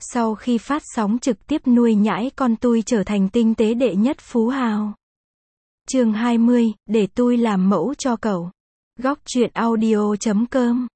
Sau khi phát sóng trực tiếp nuôi nhãi con tui trở thành tinh tế đệ nhất phú hào. Chương 20, để tui làm mẫu cho cậu. Góc truyện audio.com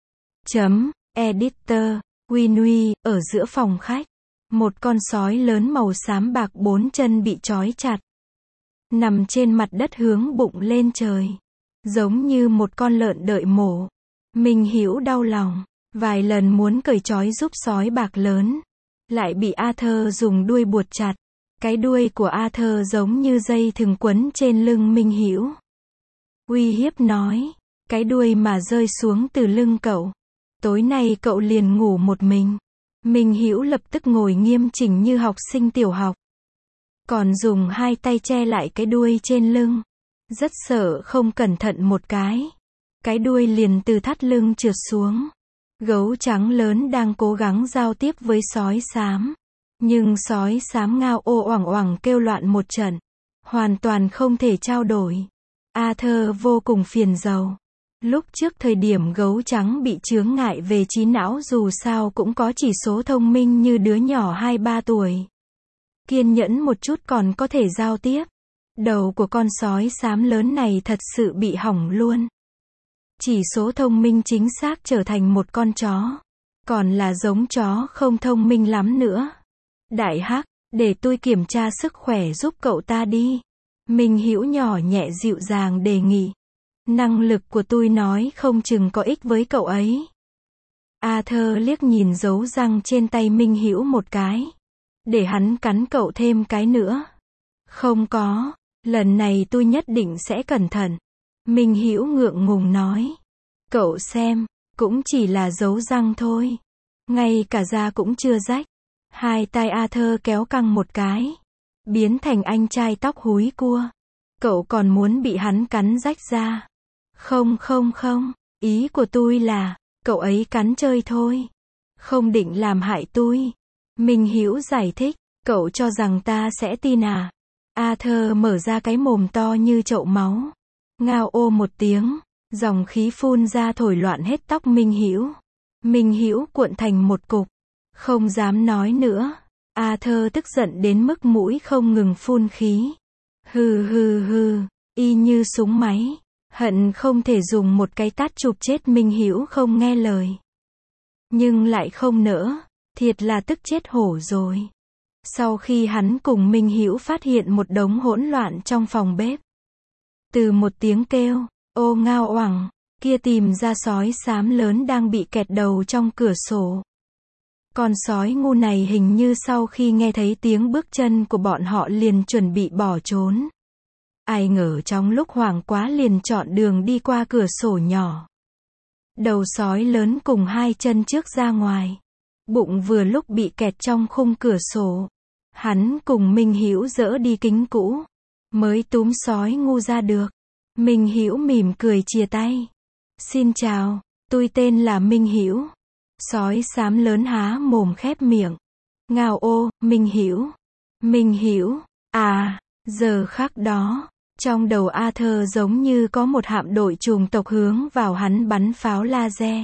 Editor, Winnie, ở giữa phòng khách. Một con sói lớn màu xám bạc 4 chân bị trói chặt. Nằm trên mặt đất hướng bụng lên trời. Giống như một con lợn đợi mổ. Minh Hữu đau lòng. Vài lần muốn cởi trói giúp sói bạc lớn. Lại bị Arthur dùng đuôi buộc chặt. Cái đuôi của Arthur giống như dây thừng quấn trên lưng Minh Hữu. Uy hiếp nói. Cái đuôi mà rơi xuống từ lưng cậu. Tối nay cậu liền ngủ một mình. Minh Hữu lập tức ngồi nghiêm chỉnh như học sinh tiểu học. Còn dùng hai tay che lại cái đuôi trên lưng. Rất sợ không cẩn thận một cái. Cái đuôi liền từ thắt lưng trượt xuống. Gấu trắng lớn đang cố gắng giao tiếp với sói xám. Nhưng sói xám ngao ô oảng oảng kêu loạn một trận. Hoàn toàn không thể trao đổi. Arthur vô cùng phiền rầu. Lúc trước thời điểm gấu trắng bị chướng ngại về trí não dù sao cũng có chỉ số thông minh như đứa nhỏ 2-3 tuổi. Kiên nhẫn một chút còn có thể giao tiếp. Đầu của con sói xám lớn này thật sự bị hỏng luôn. Chỉ số thông minh chính xác trở thành một con chó. Còn là giống chó không thông minh lắm nữa. Đại Hắc, để tôi kiểm tra sức khỏe giúp cậu ta đi. Minh Hữu nhỏ nhẹ dịu dàng đề nghị. Năng lực của tôi nói không chừng có ích với cậu ấy. Arthur liếc nhìn dấu răng trên tay Minh Hữu một cái. Để hắn cắn cậu thêm cái nữa. Không có, lần này tôi nhất định sẽ cẩn thận. Minh Hữu ngượng ngùng nói. Cậu xem, cũng chỉ là dấu răng thôi. Ngay cả da cũng chưa rách. Hai tay Arthur kéo căng một cái. Biến thành anh trai tóc húi cua. Cậu còn muốn bị hắn cắn rách da. Không, ý của tôi là, cậu ấy cắn chơi thôi. Không định làm hại tôi. Minh Hữu giải thích, cậu cho rằng ta sẽ tin à? Arthur mở ra cái mồm to như chậu máu. Ngao ô một tiếng, dòng khí phun ra thổi loạn hết tóc Minh Hữu. Minh Hữu cuộn thành một cục, không dám nói nữa. Arthur tức giận đến mức mũi không ngừng phun khí. Hừ, y như súng máy. Hận không thể dùng một cái tát chụp chết Minh Hữu không nghe lời. Nhưng lại không nỡ, thiệt là tức chết hổ rồi. Sau khi hắn cùng Minh Hữu phát hiện một đống hỗn loạn trong phòng bếp. Từ một tiếng kêu, ô ngao oảng, kia tìm ra sói xám lớn đang bị kẹt đầu trong cửa sổ. Con sói ngu này hình như sau khi nghe thấy tiếng bước chân của bọn họ liền chuẩn bị bỏ trốn. Ai ngờ trong lúc hoảng quá liền chọn đường đi qua cửa sổ nhỏ. Đầu sói lớn cùng hai chân trước ra ngoài. Bụng vừa lúc bị kẹt trong khung cửa sổ. Hắn cùng Minh Hữu dỡ đi kính cũ. Mới túm sói ngu ra được. Minh Hữu mỉm cười chia tay. Xin chào, tôi tên là Minh Hữu. Sói xám lớn há mồm khép miệng. Ngao ô, Minh Hữu, à, giờ khắc đó. Trong đầu Arthur giống như có một hạm đội chủng tộc hướng vào hắn bắn pháo laser.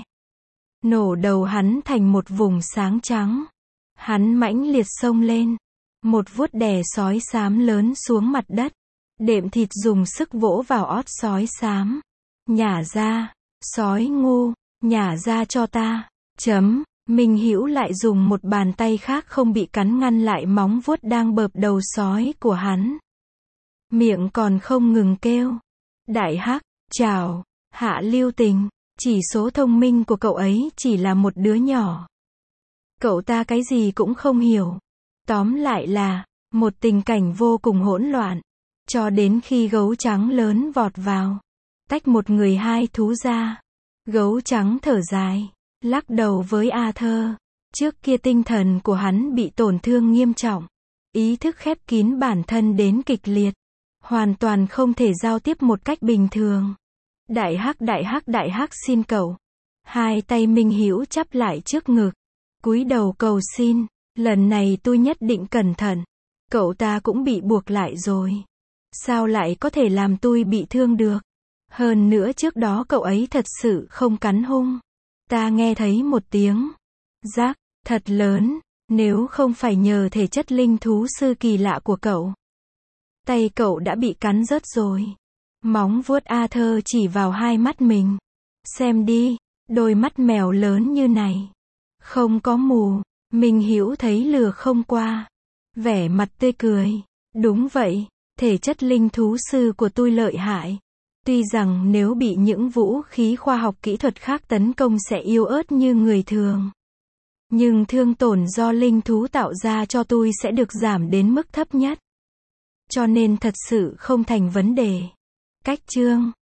Nổ đầu hắn thành một vùng sáng trắng. Hắn mãnh liệt xông lên. Một vuốt đè sói xám lớn xuống mặt đất. Đệm thịt dùng sức vỗ vào ót sói xám. Nhả ra, sói ngu, nhả ra cho ta. Minh Hữu lại dùng một bàn tay khác không bị cắn ngăn lại móng vuốt đang bợp đầu sói của hắn. Miệng còn không ngừng kêu. Đại Hắc, chào, Hạ Lưu Tình, chỉ số thông minh của cậu ấy chỉ là một đứa nhỏ. Cậu ta cái gì cũng không hiểu. Tóm lại là, một tình cảnh vô cùng hỗn loạn. Cho đến khi gấu trắng lớn vọt vào. Tách một người hai thú ra. Gấu trắng thở dài. Lắc đầu với Arthur. Trước kia tinh thần của hắn bị tổn thương nghiêm trọng. Ý thức khép kín bản thân đến kịch liệt. Hoàn toàn không thể giao tiếp một cách bình thường. Đại Hắc xin cậu. Hai tay Minh Hữu chắp lại trước ngực. Cúi đầu cầu xin. Lần này tôi nhất định cẩn thận. Cậu ta cũng bị buộc lại rồi. Sao lại có thể làm tôi bị thương được? Hơn nữa trước đó cậu ấy thật sự không cắn hung. Ta nghe thấy một tiếng rác thật lớn, Nếu không phải nhờ thể chất linh thú sư kỳ lạ của cậu, tay cậu đã bị cắn rớt rồi. Móng vuốt Arthur chỉ vào hai mắt mình. Xem đi, đôi mắt mèo lớn như này. Không có mù. Minh Hữu thấy lừa không qua. Vẻ mặt tươi cười. Đúng vậy, thể chất linh thú sư của tôi lợi hại. Tuy rằng nếu bị những vũ khí khoa học kỹ thuật khác tấn công sẽ yếu ớt như người thường. Nhưng thương tổn do linh thú tạo ra cho tôi sẽ được giảm đến mức thấp nhất. Cho nên thật sự không thành vấn đề. Cách chương